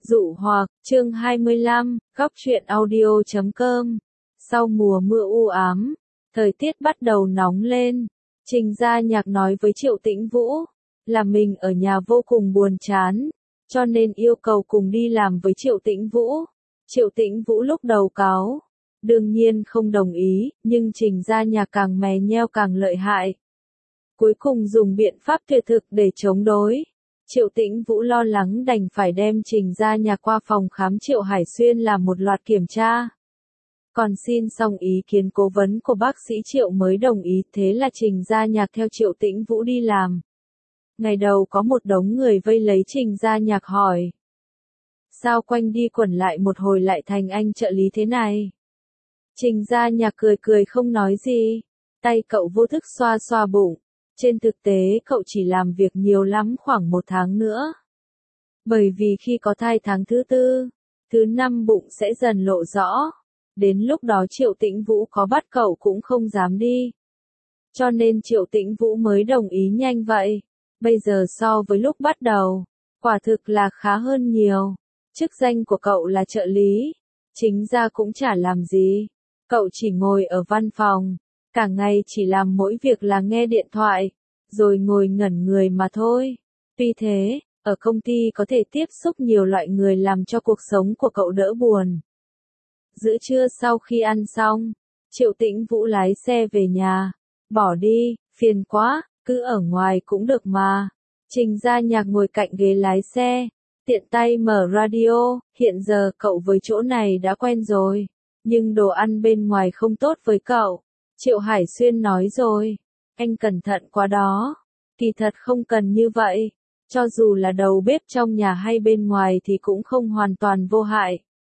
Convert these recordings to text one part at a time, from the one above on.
Dụ hoặc, chương 25, góc truyện audio.com. Sau mùa mưa u ám, thời tiết bắt đầu nóng lên. Trình Gia Nhạc nói với Triệu Tĩnh Vũ, là mình ở nhà vô cùng buồn chán, cho nên yêu cầu cùng đi làm với Triệu Tĩnh Vũ. Triệu Tĩnh Vũ lúc đầu cáu, đương nhiên không đồng ý, nhưng Trình Gia Nhạc càng mè nheo càng lợi hại. Cuối cùng dùng biện pháp tuyệt thực để chống đối. Triệu Tĩnh Vũ lo lắng đành phải đem Trình Gia Nhạc qua phòng khám Triệu Hải Xuyên làm một loạt kiểm tra. Còn xin xong ý kiến cố vấn của bác sĩ Triệu mới đồng ý, thế là Trình Gia Nhạc theo Triệu Tĩnh Vũ đi làm. Ngày đầu có một đống người vây lấy Trình Gia Nhạc hỏi. Sao quanh đi quẩn lại một hồi lại thành anh trợ lý thế này? Trình Gia Nhạc cười cười không nói gì, tay cậu vô thức xoa xoa bụng. Trên thực tế cậu chỉ làm việc nhiều lắm khoảng 1 tháng nữa. Bởi vì khi có thai tháng thứ 4, thứ 5 bụng sẽ dần lộ rõ. Đến lúc đó Triệu Tĩnh Vũ có bắt cậu cũng không dám đi. Cho nên Triệu Tĩnh Vũ mới đồng ý nhanh vậy. Bây giờ so với lúc bắt đầu, quả thực là khá hơn nhiều. Chức danh của cậu là trợ lý, chính ra cũng chả làm gì. Cậu chỉ ngồi ở văn phòng, cả ngày chỉ làm mỗi việc là nghe điện thoại, rồi ngồi ngẩn người mà thôi. Tuy thế, ở công ty có thể tiếp xúc nhiều loại người làm cho cuộc sống của cậu đỡ buồn. Giữa trưa sau khi ăn xong, Triệu Tĩnh Vũ lái xe về nhà. Bỏ đi, phiền quá, cứ ở ngoài cũng được mà. Trình Gia Nhạc ngồi cạnh ghế lái xe, tiện tay mở radio. Hiện giờ cậu với chỗ này đã quen rồi, nhưng đồ ăn bên ngoài không tốt với cậu. Triệu Hải Xuyên nói rồi, anh cẩn thận quá đó. Kỳ thật không cần như vậy, cho dù là đầu bếp trong nhà hay bên ngoài thì cũng không hoàn toàn vô hại.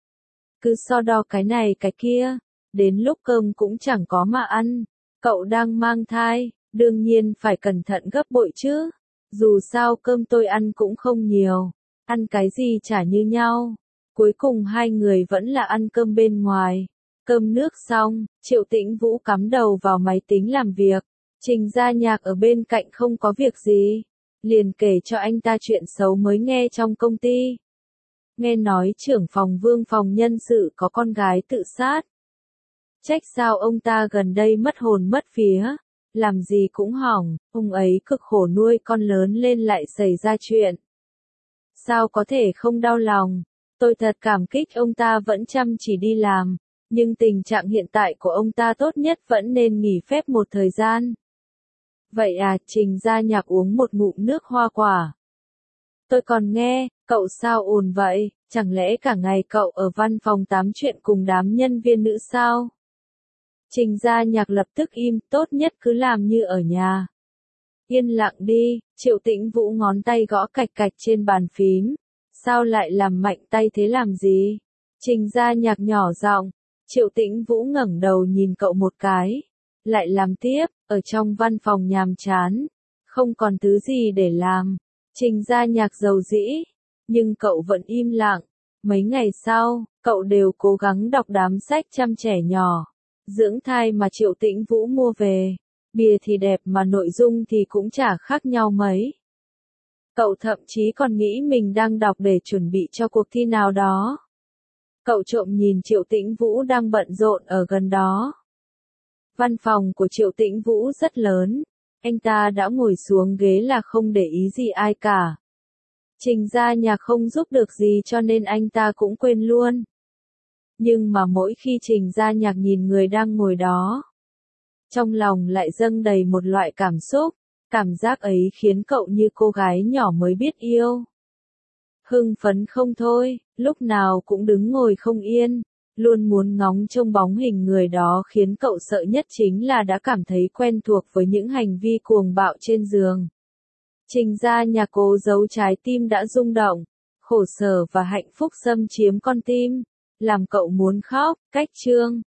Cứ so đo cái này cái kia, đến lúc cơm cũng chẳng có mà ăn. Cậu đang mang thai, đương nhiên phải cẩn thận gấp bội chứ. Dù sao cơm tôi ăn cũng không nhiều, ăn cái gì chả như nhau. Cuối cùng hai người vẫn là ăn cơm bên ngoài. Cơm nước xong, Triệu Tĩnh Vũ cắm đầu vào máy tính làm việc. Trình Gia Nhạc ở bên cạnh không có việc gì, liền kể cho anh ta chuyện xấu mới nghe trong công ty. Nghe nói trưởng phòng Vương phòng nhân sự có con gái tự sát. Trách sao ông ta gần đây mất hồn mất vía, làm gì cũng hỏng, ông ấy cực khổ nuôi con lớn lên lại xảy ra chuyện. Sao có thể không đau lòng, tôi thật cảm kích ông ta vẫn chăm chỉ đi làm, nhưng tình trạng hiện tại của ông ta tốt nhất vẫn nên nghỉ phép một thời gian. Vậy à, Trình Gia Nhạc uống một ngụm nước hoa quả. Tôi còn nghe, cậu sao ồn vậy, chẳng lẽ cả ngày cậu ở văn phòng tám chuyện cùng đám nhân viên nữ sao? Trình Gia Nhạc lập tức im, tốt nhất cứ làm như ở nhà. Yên lặng đi, Triệu Tĩnh Vũ ngón tay gõ cạch cạch trên bàn phím. Sao lại làm mạnh tay thế làm gì? Trình Gia Nhạc nhỏ giọng. Triệu Tĩnh Vũ ngẩng đầu nhìn cậu một cái. Lại làm tiếp, ở trong văn phòng nhàm chán, không còn thứ gì để làm. Trình Gia Nhạc rầu rĩ, nhưng cậu vẫn im lặng. Mấy ngày sau, cậu đều cố gắng đọc đám sách chăm trẻ nhỏ, dưỡng thai mà Triệu Tĩnh Vũ mua về. Bìa thì đẹp mà nội dung thì cũng chả khác nhau mấy. Cậu thậm chí còn nghĩ mình đang đọc để chuẩn bị cho cuộc thi nào đó. Cậu trộm nhìn Triệu Tĩnh Vũ đang bận rộn ở gần đó. Văn phòng của Triệu Tĩnh Vũ rất lớn, anh ta đã ngồi xuống ghế là không để ý gì ai cả. Trình Gia Nhạc không giúp được gì cho nên anh ta cũng quên luôn. Nhưng mà mỗi khi Trình Gia Nhạc nhìn người đang ngồi đó, trong lòng lại dâng đầy một loại cảm xúc, cảm giác ấy khiến cậu như cô gái nhỏ mới biết yêu. Hưng phấn không thôi, lúc nào cũng đứng ngồi không yên, luôn muốn ngóng trông bóng hình người đó, khiến cậu sợ nhất chính là đã cảm thấy quen thuộc với những hành vi cuồng bạo trên giường. Trình Gia Nhạc cố giấu trái tim đã rung động, khổ sở và hạnh phúc xâm chiếm con tim, làm cậu muốn khóc. Cách chương